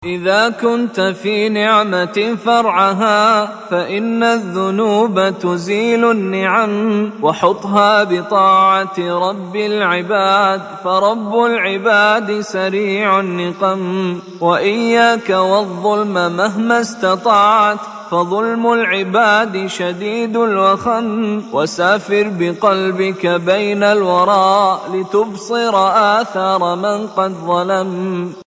إذا كنت في نعمة فرعها فإن الذنوب تزيل النعم، وحطها بطاعة رب العباد فرب العباد سريع النقم. وإياك والظلم مهما استطعت فظلم العباد شديد الوخم. وسافر بقلبك بين الورى لتبصر آثار من قد ظلم.